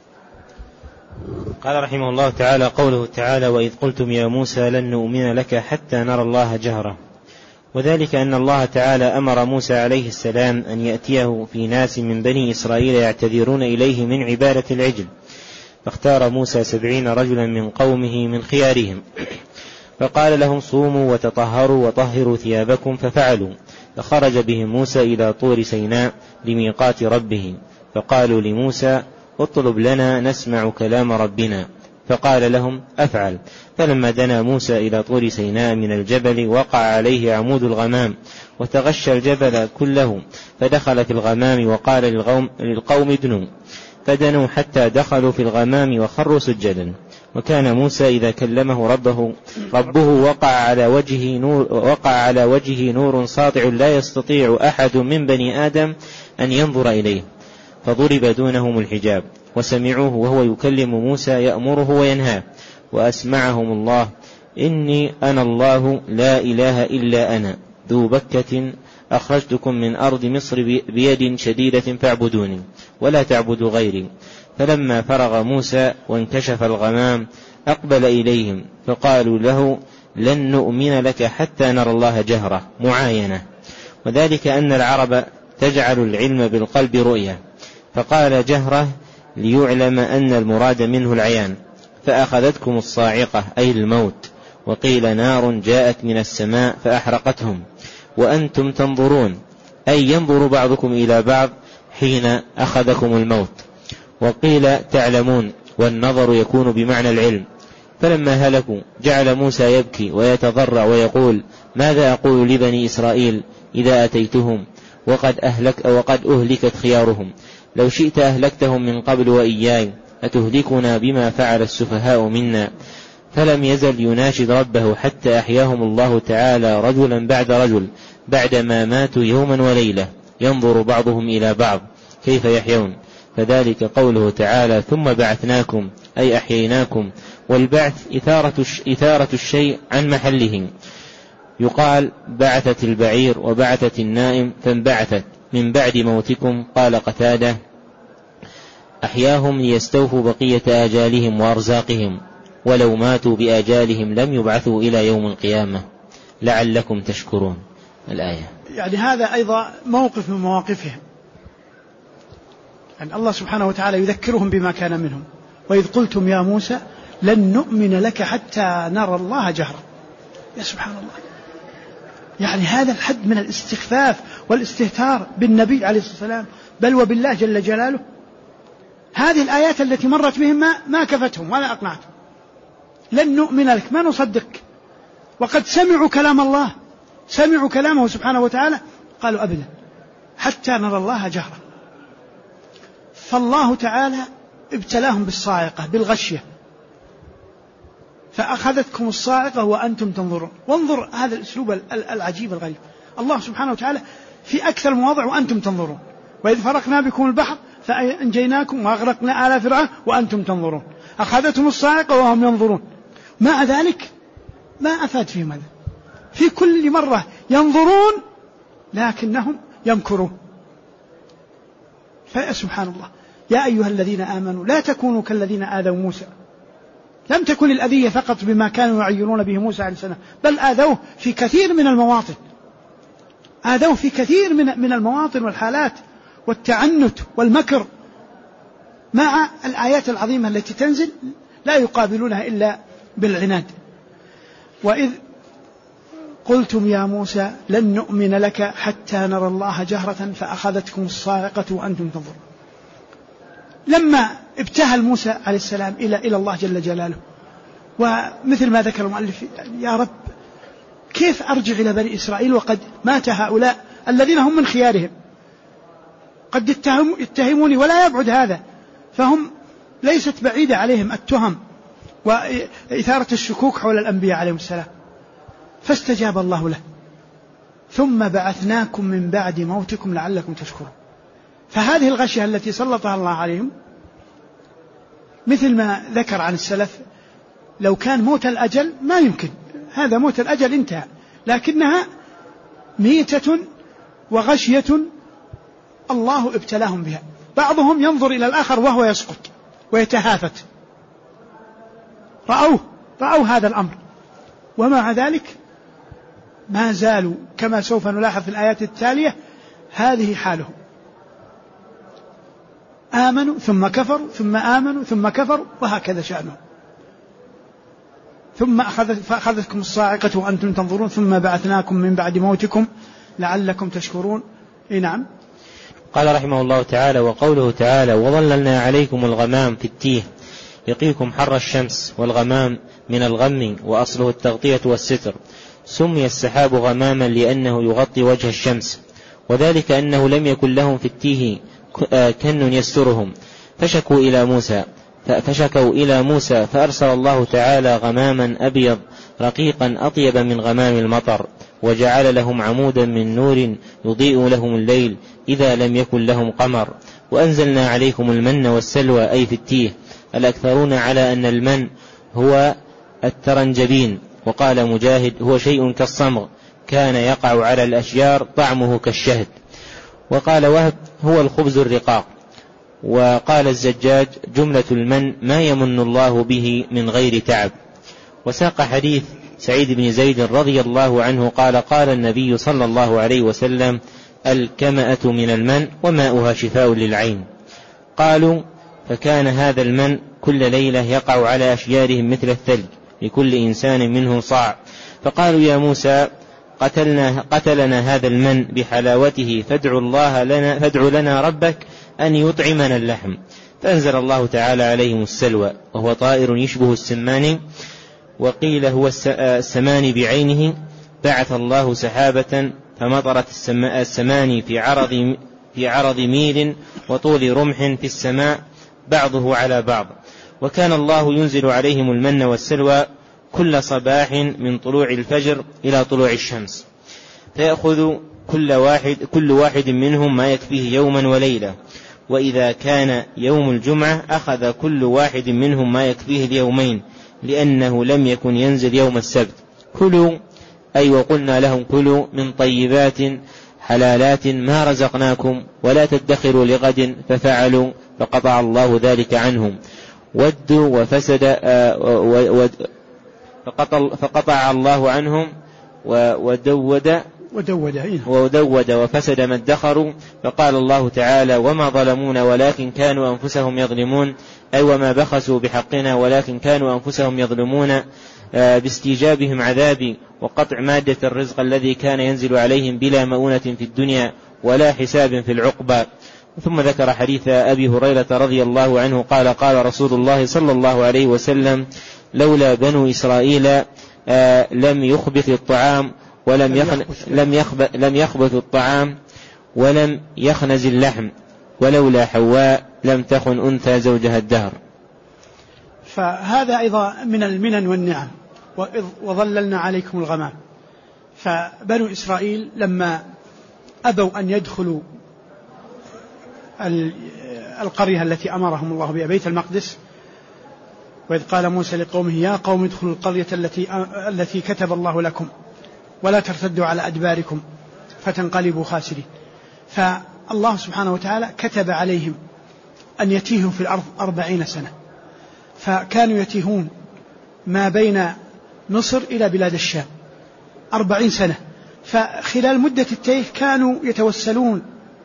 قال رحمه الله تعالى: قوله تعالى: وإذ قلتم يا موسى لن نؤمن لك حتى نرى الله جهرة. وذلك أن الله تعالى أمر موسى عليه السلام أن يأتيه في ناس من بني إسرائيل يعتذرون إليه من عبادة العجل، فاختار موسى 70 رجلا من قومه من خيارهم، فقال لهم: صوموا وتطهروا وطهروا ثيابكم، ففعلوا. فخرج بهم موسى إلى طور سيناء لميقات ربه، فقالوا لموسى: اطلب لنا نسمع كلام ربنا، فقال لهم: أفعل. فلما دنا موسى إلى طور سيناء من الجبل وقع عليه عمود الغمام وتغشى الجبل كله، فدخل في الغمام وقال للقوم ادنوا، فدنوا حتى دخلوا في الغمام وخروا سجدا. وكان موسى إذا كلمه ربه وقع على وجهه نور ساطع لا يستطيع أحد من بني آدم أن ينظر إليه، فضرب دونهم الحجاب وسمعوه وهو يكلم موسى يأمره وينهاه، وأسمعهم الله: إني أنا الله لا إله إلا أنا ذو بكة أخرجتكم من أرض مصر بيد شديدة فاعبدوني ولا تعبدوا غيري. فلما فرغ موسى وانكشف الغمام أقبل إليهم، فقالوا له: لن نؤمن لك حتى نرى الله جهرة، معاينة. وذلك أن العرب تجعل العلم بالقلب رؤية، فقال جهرة ليعلم أن المراد منه العيان. فأخذتكم الصاعقة أي الموت، وقيل نار جاءت من السماء فأحرقتهم وأنتم تنظرون، أي ينظر بعضكم إلى بعض حين أخذكم الموت. وقيل تعلمون، والنظر يكون بمعنى العلم. فلما هلكوا جعل موسى يبكي ويتضرع ويقول: ماذا أقول لبني إسرائيل إذا أتيتهم وقد أهلكت خيارهم؟ لو شئت أهلكتهم من قبل وإياي، أتهلكنا بما فعل السفهاء منا؟ فلم يزل يناشد ربه حتى أحياهم الله تعالى رجلا بعد رجل بعدما ماتوا يوما وليلة، ينظر بعضهم إلى بعض كيف يحيون. فذلك قوله تعالى: ثم بعثناكم، أي أحييناكم. والبعث إثارة الشيء عن محله. يقال: بعثت البعير وبعثت النائم فانبعثت من بعد موتكم. قال قتادة: أحياهم ليستوفوا بقية آجالهم وأرزاقهم، ولو ماتوا بآجالهم لم يبعثوا إلى يوم القيامة لعلكم تشكرون. الآية. يعني هذا أيضا موقف من مواقفهم، يعني الله سبحانه وتعالى يذكرهم بما كان منهم: وإذ قلتم يا موسى لن نؤمن لك حتى نرى الله جهرا. يا سبحان الله، يعني هذا الحد من الاستخفاف والاستهتار بالنبي عليه الصلاة والسلام، بل وبالله جل جلاله. هذه الآيات التي مرت بهم ما كفتهم ولا أقنعتهم. لن نؤمن لك، ما نصدق، وقد سمعوا كلام الله، سمعوا كلامه سبحانه وتعالى، قالوا أبدا حتى نرى الله جهرا. فالله تعالى ابتلاهم بالصاعقة، بالغشية، فأخذتكم الصاعقة وأنتم تنظرون. وانظر هذا الأسلوب العجيب الغريب، الله سبحانه وتعالى في أكثر مواضع وأنتم تنظرون: وإذ فرقنا بكم البحر فأنجيناكم وأغرقنا آل فرعون وأنتم تنظرون. أخذتهم الصاعقة وهم ينظرون. مع ذلك ما أفاد فيهم هذا، في كل مرة ينظرون لكنهم يمكرون. فسبحان الله. يا أيها الذين آمنوا لا تكونوا كالذين آذوا موسى. لم تكن الأذية فقط بما كانوا يعيرون به موسى عليه السلام، بل آذوه في كثير من المواطن، آذوه في كثير من المواطن والحالات، والتعنت والمكر، مع الآيات العظيمة التي تنزل لا يقابلونها إلا بالعناد. وإذ قلتم يا موسى لن نؤمن لك حتى نرى الله جهرة فأخذتكم الصاعقة وأنتم تنظرون. لما ابتهل موسى عليه السلام إلى الله جل جلاله، ومثل ما ذكر المؤلف: يا رب كيف أرجع إلى بني إسرائيل وقد مات هؤلاء الذين هم من خيارهم؟ قد يتهموني ولا يبعد هذا، فهم ليست بعيدة عليهم التهم وإثارة الشكوك حول الأنبياء عليهم السلام. فاستجاب الله له: ثم بعثناكم من بعد موتكم لعلكم تشكرون. فهذه الغشية التي سلطها الله عليهم، مثل ما ذكر عن السلف: لو كان موت الأجل ما يمكن، هذا موت الأجل انتهى، لكنها ميتة وغشية الله ابتلاهم بها. بعضهم ينظر إلى الآخر وهو يسقط ويتهافت، رأوا هذا الأمر، ومع ذلك ما زالوا كما سوف نلاحظ في الآيات التالية هذه حالهم: آمنوا ثم كفروا ثم آمنوا ثم كفروا، وهكذا شأنهم. ثم فأخذتكم الصاعقة وأنتم تنظرون ثم بعثناكم من بعد موتكم لعلكم تشكرون. نعم. قال رحمه الله تعالى: وقوله تعالى: وظللنا عليكم الغمام في التيه يقيكم حر الشمس. والغمام من الغم، وأصله التغطية والستر. سمي السحاب غماما لأنه يغطي وجه الشمس، وذلك أنه لم يكن لهم في التيه كن يسترهم، فشكوا إلى موسى فأرسل الله تعالى غماما أبيض رقيقا أطيب من غمام المطر، وجعل لهم عمودا من نور يضيء لهم الليل إذا لم يكن لهم قمر. وأنزلنا عليكم المن والسلوى، أي في التيه. الأكثرون على أن المن هو الترنجبين، وقال مجاهد: هو شيء كالصمغ كان يقع على الأشجار طعمه كالشهد. وقال وهب: هو الخبز الرقاق. وقال الزجاج: جملة المن ما يمن الله به من غير تعب. وساق حديث سعيد بن زيد رضي الله عنه قال: قال النبي صلى الله عليه وسلم: الكمأة من المن وماؤها شفاء للعين. قالوا: فكان هذا المن كل ليلة يقع على أشجارهم مثل الثلج، لكل إنسان منه صاع. فقالوا: يا موسى قتلنا هذا المن بحلاوته، فادع لنا ربك أن يطعمنا اللحم. فأنزل الله تعالى عليهم السلوى، وهو طائر يشبه السمان، وقيل هو السمان بعينه. بعث الله سحابة فمطرت السمان في عرض ميل وطول رمح في السماء بعضه على بعض. وكان الله ينزل عليهم المن والسلوى كل صباح من طلوع الفجر إلى طلوع الشمس، فيأخذ كل واحد منهم ما يكفيه يوما وليلة، وإذا كان يوم الجمعة أخذ كل واحد منهم ما يكفيه اليومين، لأنه لم يكن ينزل يوم السبت. كلوا أي وقلنا لهم كلوا من طيبات حلالات ما رزقناكم ولا تدخروا لغد، ففعلوا فقطع الله ذلك عنهم. ودوا وفسد فقطع الله عنهم ودود وفسد ما ادخروا. فقال الله تعالى وما ظلمون ولكن كانوا أنفسهم يظلمون، أي وما بخسوا بحقنا ولكن كانوا أنفسهم يظلمون باستيجابهم عذابي وقطع مادة الرزق الذي كان ينزل عليهم بلا مؤونة في الدنيا ولا حساب في العقبى. ثم ذكر حديث أبي هريرة رضي الله عنه قال قال رسول الله صلى الله عليه وسلم لولا بنو إسرائيل لم يخبث الطعام لم يخبث الطعام ولم يخنز اللحم، ولولا حواء لم تخن أنثى زوجها الدهر. فهذا أيضا من المنن والنعم. وظللنا عليكم الغمام. فبنو إسرائيل لما أبوا أن يدخلوا القرية التي أمرهم الله بها بيت المقدس، وإذ قال موسى لقومه يا قوم ادخلوا القرية التي كتب الله لكم ولا ترتدوا على أدباركم فتنقلبوا خاسرين. فالله سبحانه وتعالى كتب عليهم أن يتيهوا في الأرض 40 سنة، فكانوا يتيهون ما بين مصر إلى بلاد الشام 40 سنة. فخلال مدة التيه كانوا يتوسلون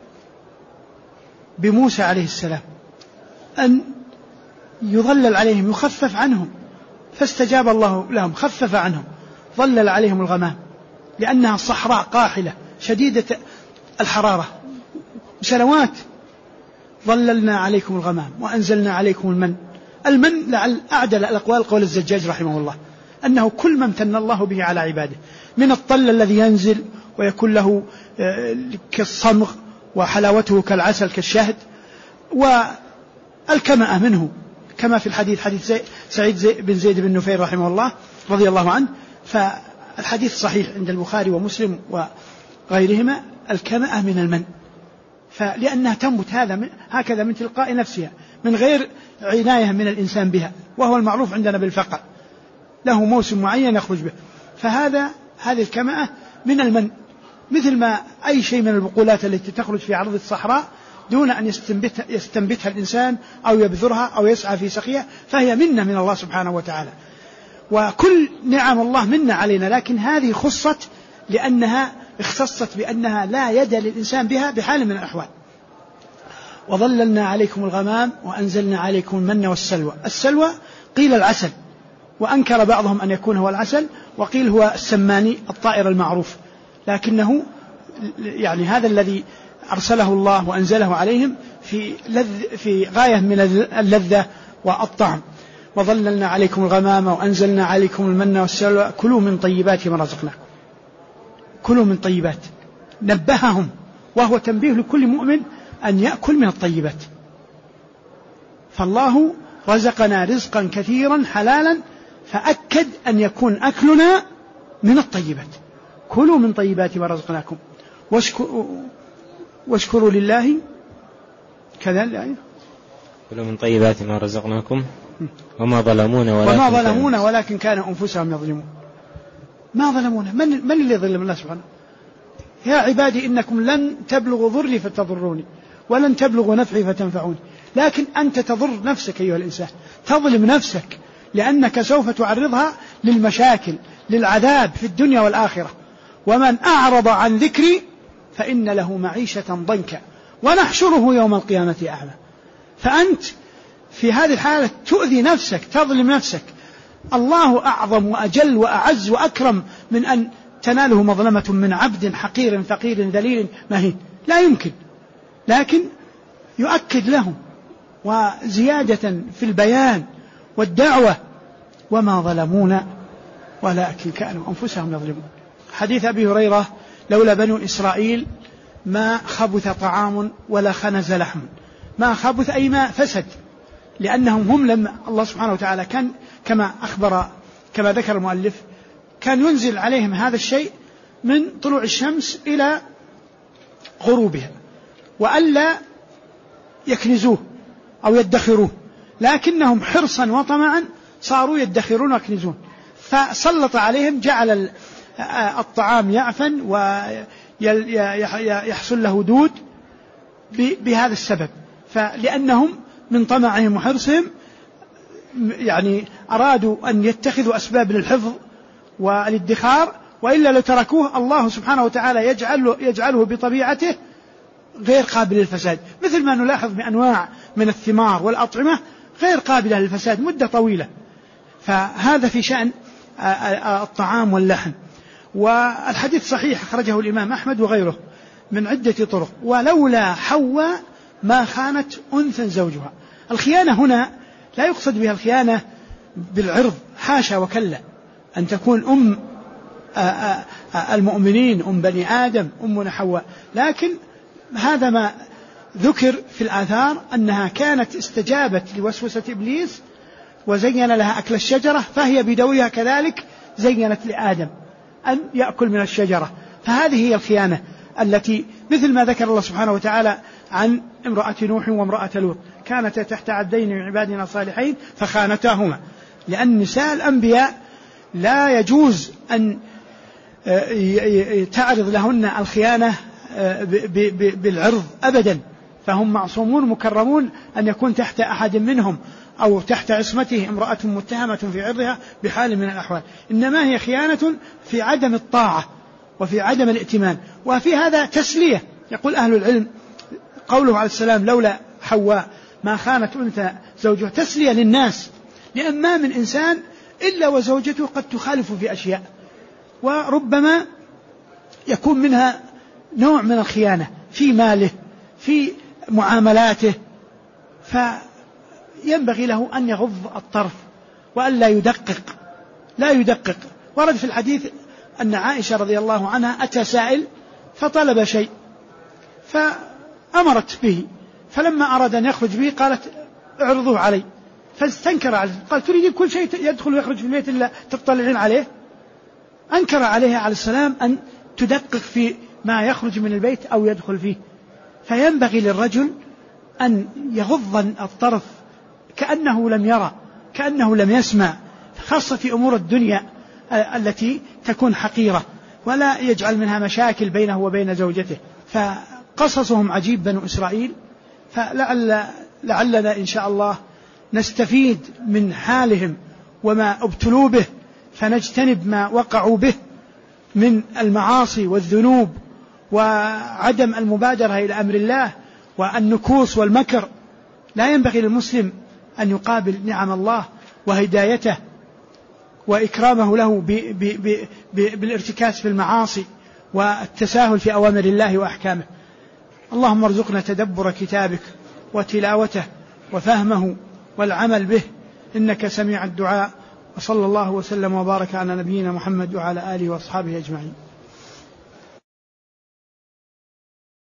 بموسى عليه السلام أن يظلل عليهم يخفف عنهم، فاستجاب الله لهم خفف عنهم، ظلل عليهم الغمام، لأنها صحراء قاحلة شديدة الحرارة سنوات. ظللنا عليكم الغمام وأنزلنا عليكم المن لعل أعدل الأقوال قول الزجاج رحمه الله أنه كل ما امتن الله به على عباده من الطل الذي ينزل ويكون له كالصمغ وحلاوته كالعسل كالشهد، والكمأة منه كما في الحديث حديث سعيد بن زيد بن نفير رحمه الله رضي الله عنه، فالحديث صحيح عند البخاري ومسلم وغيرهما، الكمأة من المن، فلأنها تنبت هكذا من تلقاء نفسها من غير عناية من الإنسان بها، وهو المعروف عندنا بالفقع، له موسم معين يخرج به. هذه الكمأة من المن، مثل ما أي شيء من البقولات التي تخرج في عرض الصحراء دون أن يستنبتها الإنسان أو يبذرها أو يسعى في سقيها، فهي منة من الله سبحانه وتعالى. وكل نعم الله منا علينا، لكن هذه خصت لأنها اختصت بأنها لا يد للإنسان بها بحال من الأحوال. وظللنا عليكم الغمام وأنزلنا عليكم المن والسلوى. السلوى قيل العسل، وأنكر بعضهم أن يكون هو العسل، وقيل هو السماني الطائر المعروف، لكنه يعني هذا الذي أرسله الله وأنزله عليهم في غاية من اللذة والطعم. وظللنا عليكم الغمام وأنزلنا عليكم المن والسلوى كلوا من طيبات ما رزقناكم. كلوا من طيبات، نبههم، وهو تنبيه لكل مؤمن أن يأكل من الطيبات. فالله رزقنا رزقا كثيرا حلالا، فأكد أن يكون أكلنا من الطيبات. كلوا من طيبات ما رزقناكم واشكروا لله كذا الآية. كلوا من طيبات ما رزقناكم وما ظلمونا ولكن كانوا أنفسهم يظلمون. ما ظلمونا، من اللي ظلم الله سبحانه؟ يا عبادي إنكم لن تبلغوا ضري فتضروني ولن تبلغوا نفعي فتنفعوني. لكن أنت تضر نفسك أيها الإنسان، تظلم نفسك، لأنك سوف تعرضها للمشاكل للعذاب في الدنيا والآخرة. ومن أعرض عن ذكري فإن له معيشة ضنكا ونحشره يوم القيامة أعمى. فأنت في هذه الحالة تؤذي نفسك، تظلم نفسك. الله أعظم وأجل وأعز وأكرم من أن تناله مظلمة من عبد حقير فقير ذليل مهين، لا يمكن. لكن يؤكد لهم وزيادة في البيان والدعوة، وما ظلمونا ولكن كانوا أنفسهم يظلمون. حديث أبي هريرة: لولا بنو إسرائيل ما خبث طعام ولا خنز لحم. ما خبث أي ما فسد، لأنهم هم لما الله سبحانه وتعالى كان كما ذكر المؤلف كان ينزل عليهم هذا الشيء من طلوع الشمس إلى غروبها، وألا يكنزوه أو يدخروه، لكنهم حرصا وطمعا صاروا يدخرون ويكنزون، فسلط عليهم، جعل الطعام يعفن ويحصل له دود بهذا السبب. فلأنهم من طمعهم وحرصهم يعني أرادوا أن يتخذوا أسباب للحفظ والادخار، وإلا لو تركوه الله سبحانه وتعالى يجعله بطبيعته غير قابل للفساد، مثل ما نلاحظ بأنواع من الثمار والأطعمة غير قابلة للفساد مدة طويلة. فهذا في شأن الطعام واللحم. والحديث صحيح أخرجه الإمام أحمد وغيره من عدة طرق: ولولا حواء ما خانت أنثى زوجها. الخيانة هنا لا يقصد بها الخيانة بالعرض، حاشا وكلا، أن تكون أم المؤمنين، أم بني آدم، أمنا حواء، لكن هذا ما ذكر في الآثار أنها كانت استجابت لوسوسة إبليس وزين لها أكل الشجرة، فهي بدورها كذلك زينت لآدم أن يأكل من الشجرة. فهذه هي الخيانة التي مثل ما ذكر الله سبحانه وتعالى عن امرأة نوح وامرأة لوط: كانتا تحت عبدين من عبادنا صالحين فخانتاهما. لأن نساء الأنبياء لا يجوز أن تعرض لهن الخيانة بالعرض أبدا، فهم معصومون مكرمون أن يكون تحت أحد منهم أو تحت عصمته امرأة متهمة في عرضها بحال من الأحوال. إنما هي خيانة في عدم الطاعة وفي عدم الائتمان. وفي هذا تسلية، يقول أهل العلم قوله عليه السلام: لولا حواء ما خانت أنثى زوجها، تسلية للناس، لأن ما من إنسان إلا وزوجته قد تخالف في أشياء، وربما يكون منها نوع من الخيانة في ماله، في معاملاته، فينبغي له أن يغض الطرف وأن لا يدقق. ورد في الحديث أن عائشة رضي الله عنها أتى سائل فطلب شيء فأمرت به، فلما أراد أن يخرج به قالت: اعرضوه علي، فاستنكر عليه، قال: تريد كل شيء يدخل ويخرج في البيت إلا تطلعين عليه؟ أنكر عليه عليه السلام أن تدقق في ما يخرج من البيت أو يدخل فيه. فينبغي للرجل أن يغض الطرف كأنه لم يرى، كأنه لم يسمع، خاصة في أمور الدنيا التي تكون حقيرة، ولا يجعل منها مشاكل بينه وبين زوجته. فقصصهم عجيب بنو إسرائيل، فلعلنا إن شاء الله نستفيد من حالهم وما ابتلوا به، فنجتنب ما وقعوا به من المعاصي والذنوب وعدم المبادرة إلى أمر الله والنكوص والمكر. لا ينبغي للمسلم أن يقابل نعم الله وهدايته وإكرامه له بالارتكاز في المعاصي والتساهل في أوامر الله وأحكامه. اللهم ارزقنا تدبر كتابك وتلاوته وفهمه والعمل به، إنك سميع الدعاء. وصلى الله وسلم وبارك على نبينا محمد وعلى آله وأصحابه أجمعين.